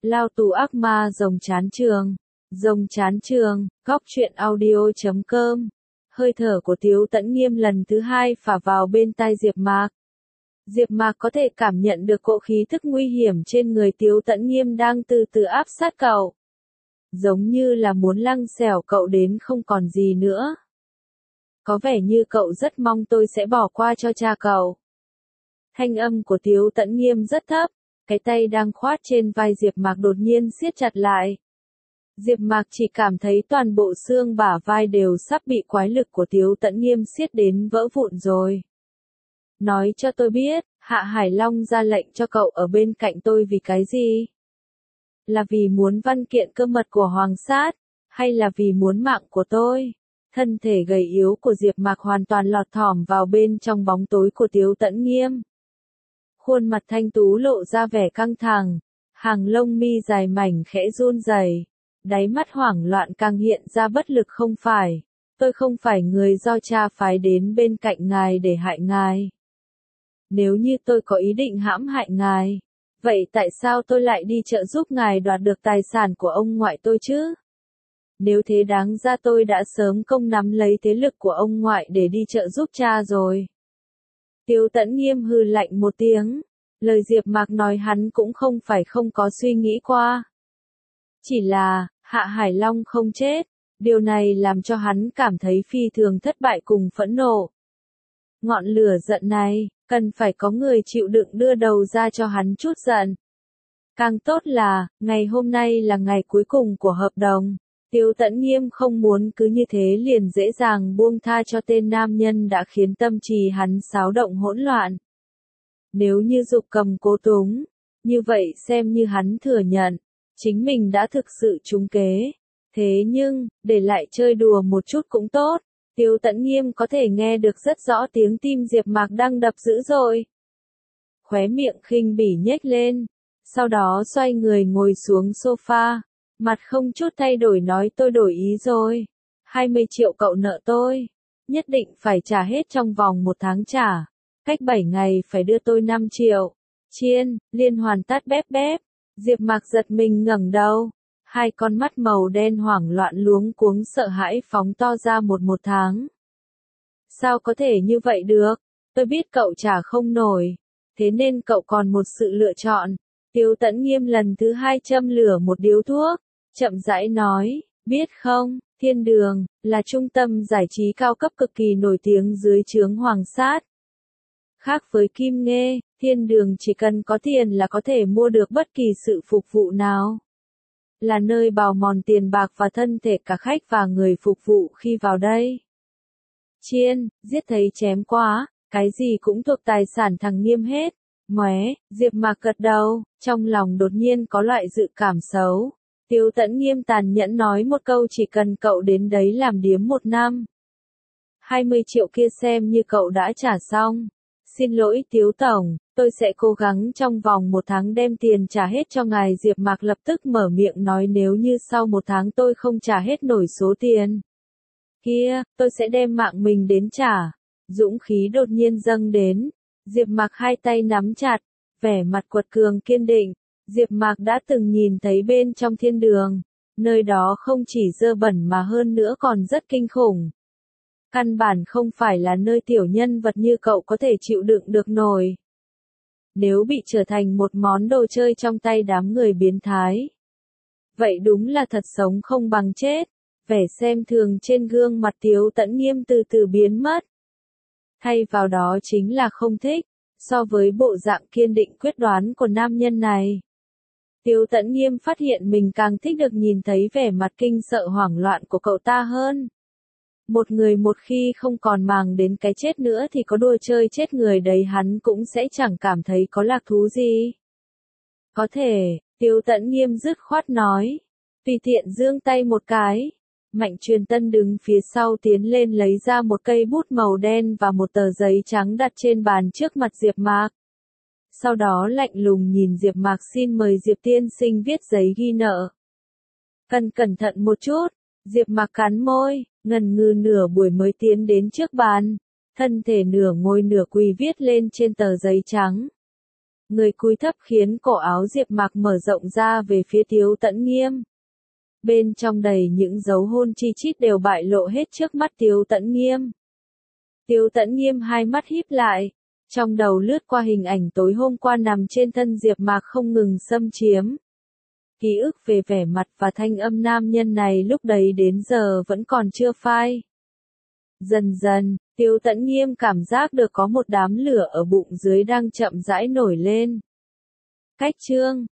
Lao tù ác ma rồng chán trường. Rồng chán trường, góc truyện audio.com. Hơi thở của Tiếu Tẫn Nghiêm lần thứ hai phả vào bên tai Diệp Mạc. Diệp Mạc có thể cảm nhận được cỗ khí thức nguy hiểm trên người Tiếu Tẫn Nghiêm đang từ từ áp sát cậu. Giống như là muốn lăng xẻo cậu đến không còn gì nữa. Có vẻ như cậu rất mong tôi sẽ bỏ qua cho cha cậu. Thanh âm của Tiếu Tẫn Nghiêm rất thấp, cái tay đang khoát trên vai Diệp Mạc đột nhiên siết chặt lại. Diệp Mạc chỉ cảm thấy toàn bộ xương bả vai đều sắp bị quái lực của Tiếu Tẫn Nghiêm siết đến vỡ vụn rồi. Nói cho tôi biết, Hạ Hải Long ra lệnh cho cậu ở bên cạnh tôi vì cái gì? Là vì muốn văn kiện cơ mật của Hoàng Sát, hay là vì muốn mạng của tôi? Thân thể gầy yếu của Diệp Mạc hoàn toàn lọt thỏm vào bên trong bóng tối của Tiếu Tẫn Nghiêm. Khuôn mặt thanh tú lộ ra vẻ căng thẳng, hàng lông mi dài mảnh khẽ run rẩy, đáy mắt hoảng loạn càng hiện ra bất lực. Không phải, tôi không phải người do cha phái đến bên cạnh ngài để hại ngài. Nếu như tôi có ý định hãm hại ngài, vậy tại sao tôi lại đi trợ giúp ngài đoạt được tài sản của ông ngoại tôi chứ? Nếu thế đáng ra tôi đã sớm công nắm lấy thế lực của ông ngoại để đi trợ giúp cha rồi. Tiếu Tẫn Nghiêm hừ lạnh một tiếng, lời Diệp Mạc nói hắn cũng không phải không có suy nghĩ qua. Chỉ là, Hạ Hải Long không chết, điều này làm cho hắn cảm thấy phi thường thất bại cùng phẫn nộ. Ngọn lửa giận này, cần phải có người chịu đựng đưa đầu ra cho hắn chút giận. Càng tốt là, ngày hôm nay là ngày cuối cùng của hợp đồng. Tiếu Tẫn Nghiêm không muốn cứ như thế liền dễ dàng buông tha cho tên nam nhân đã khiến tâm trí hắn xáo động hỗn loạn. Nếu như Dục Cầm cố túng, như vậy xem như hắn thừa nhận, chính mình đã thực sự trúng kế. Thế nhưng, để lại chơi đùa một chút cũng tốt. Tiếu Tẫn Nghiêm có thể nghe được rất rõ tiếng tim Diệp Mạc đang đập dữ dội. Khóe miệng khinh bỉ nhếch lên, sau đó xoay người ngồi xuống sofa, mặt không chút thay đổi nói tôi đổi ý rồi. 20 triệu cậu nợ tôi, nhất định phải trả hết trong vòng 1 tháng trả, cách 7 ngày phải đưa tôi 5 triệu. Chiên, liên hoàn tát bép bép. Diệp Mạc giật mình ngẩng đầu, hai con mắt màu đen hoảng loạn luống cuống sợ hãi phóng to ra một tháng. Sao có thể như vậy được? Tôi biết cậu trả không nổi, thế nên cậu còn một sự lựa chọn. Tiếu Tẫn Nghiêm lần thứ hai châm lửa một điếu thuốc, chậm rãi nói, biết không, Thiên Đường, là trung tâm giải trí cao cấp cực kỳ nổi tiếng dưới trướng Hoàng Sát. Khác với Kim Nghê, Thiên Đường chỉ cần có tiền là có thể mua được bất kỳ sự phục vụ nào. Là nơi bào mòn tiền bạc và thân thể cả khách và người phục vụ khi vào đây. Chiên, giết thấy chém quá, cái gì cũng thuộc tài sản thằng Nghiêm hết. Móe, Diệp Mạc gật đầu, trong lòng đột nhiên có loại dự cảm xấu. Tiếu Tẫn Nghiêm tàn nhẫn nói một câu chỉ cần cậu đến đấy làm điếm 1 năm. 20 triệu kia xem như cậu đã trả xong. Xin lỗi Tiếu Tổng, tôi sẽ cố gắng trong vòng 1 tháng đem tiền trả hết cho ngài. Diệp Mạc lập tức mở miệng nói nếu như sau 1 tháng tôi không trả hết nổi số tiền kia, tôi sẽ đem mạng mình đến trả. Dũng khí đột nhiên dâng đến. Diệp Mạc hai tay nắm chặt, vẻ mặt quật cường kiên định. Diệp Mạc đã từng nhìn thấy bên trong Thiên Đường, nơi đó không chỉ dơ bẩn mà hơn nữa còn rất kinh khủng. Căn bản không phải là nơi tiểu nhân vật như cậu có thể chịu đựng được nổi. Nếu bị trở thành một món đồ chơi trong tay đám người biến thái, vậy đúng là thật sống không bằng chết. Vẻ xem thường trên gương mặt Tiếu Tẫn Nghiêm từ từ biến mất. Thay vào đó chính là không thích. So với bộ dạng kiên định quyết đoán của nam nhân này, Tiếu Tẫn Nghiêm phát hiện mình càng thích được nhìn thấy vẻ mặt kinh sợ hoảng loạn của cậu ta hơn. Một người một khi không còn màng đến cái chết nữa thì có đùa chơi chết người đấy hắn cũng sẽ chẳng cảm thấy có lạc thú gì. Có thể, Tiếu Tẫn Nghiêm dứt khoát nói, tùy tiện giương tay một cái. Mạnh Truyền Tân đứng phía sau tiến lên lấy ra một cây bút màu đen và một tờ giấy trắng đặt trên bàn trước mặt Diệp Mạc. Sau đó lạnh lùng nhìn Diệp Mạc xin mời Diệp tiên sinh viết giấy ghi nợ. Cần cẩn thận một chút, Diệp Mạc cắn môi, ngần ngừ nửa buổi mới tiến đến trước bàn, thân thể nửa ngồi nửa quỳ viết lên trên tờ giấy trắng. Người cúi thấp khiến cổ áo Diệp Mạc mở rộng ra về phía Tiếu Tẫn Nghiêm. Bên trong đầy những dấu hôn chi chít đều bại lộ hết trước mắt Tiếu Tẫn Nghiêm. Tiếu Tẫn Nghiêm hai mắt híp lại, trong đầu lướt qua hình ảnh tối hôm qua nằm trên thân Diệp Mạc không ngừng xâm chiếm. Ký ức về vẻ mặt và thanh âm nam nhân này lúc đấy đến giờ vẫn còn chưa phai. Dần dần, Tiếu Tẫn Nghiêm cảm giác được có một đám lửa ở bụng dưới đang chậm rãi nổi lên. Cách chương